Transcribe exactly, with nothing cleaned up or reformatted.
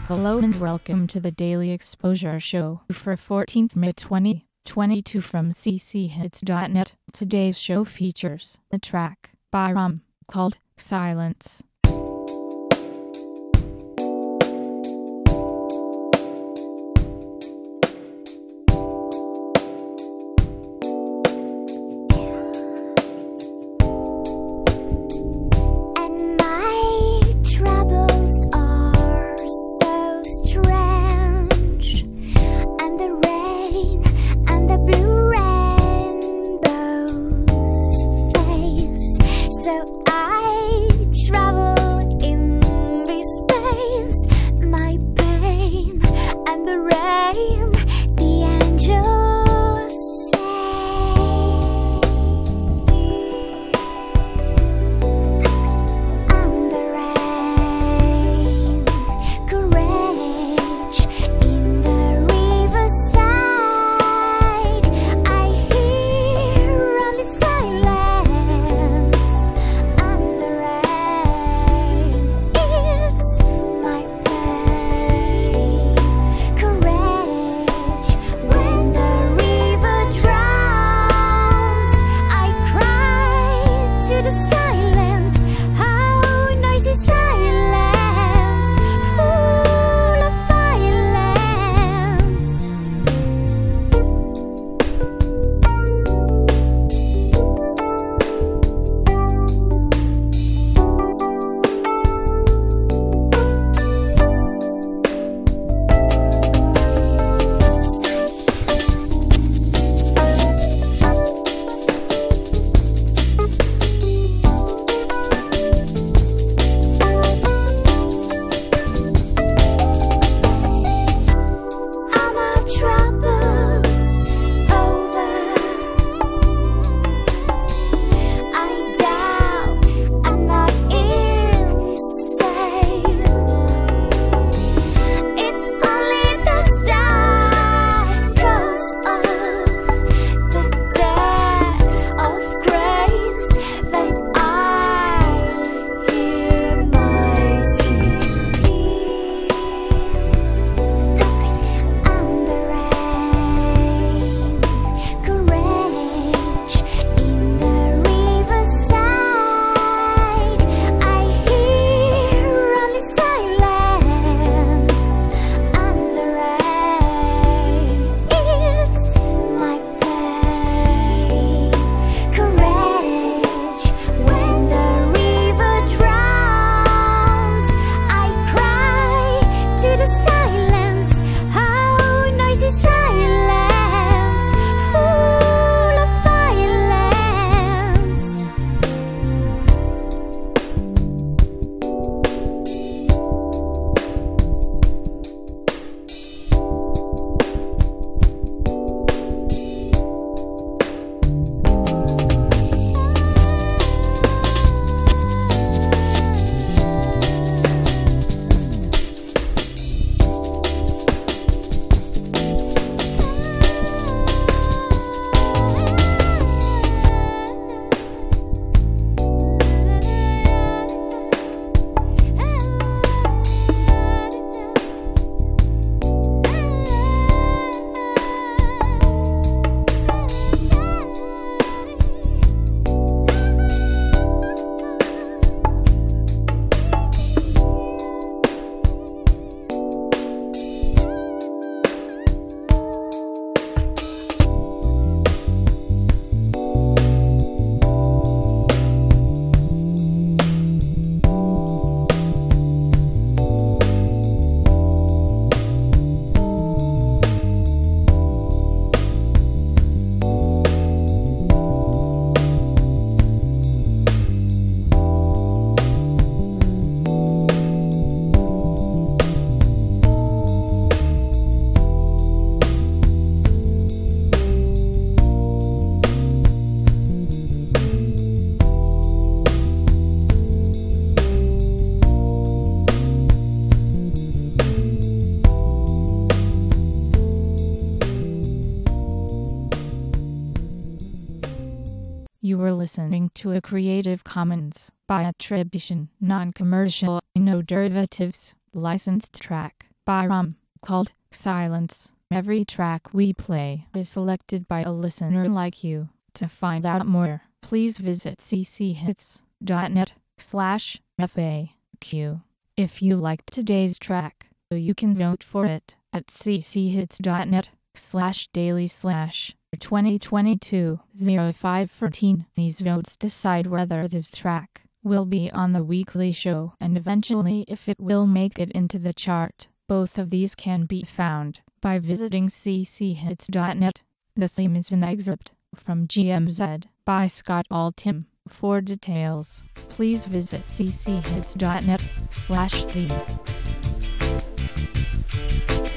Hello and welcome to the Daily Exposure Show for fourteenth May twenty twenty-two from c c hits dot net. Today's show features a track by Rum called Silence. You were listening to a Creative Commons by attribution, non-commercial, no derivatives, licensed track. by Rum, called Silence. Every track we play is selected by a listener like you. To find out more, please visit cchits.net slash FAQ. If you liked today's track, you can vote for it at cchits.net slash daily slash twenty twenty-two oh five fourteen. These votes decide whether this track will be on the weekly show and eventually if it will make it into the chart. Both of these can be found by visiting cchits.net. The theme is an excerpt from G M Z by Scott Altham. For details, please visit cchits.net slash theme.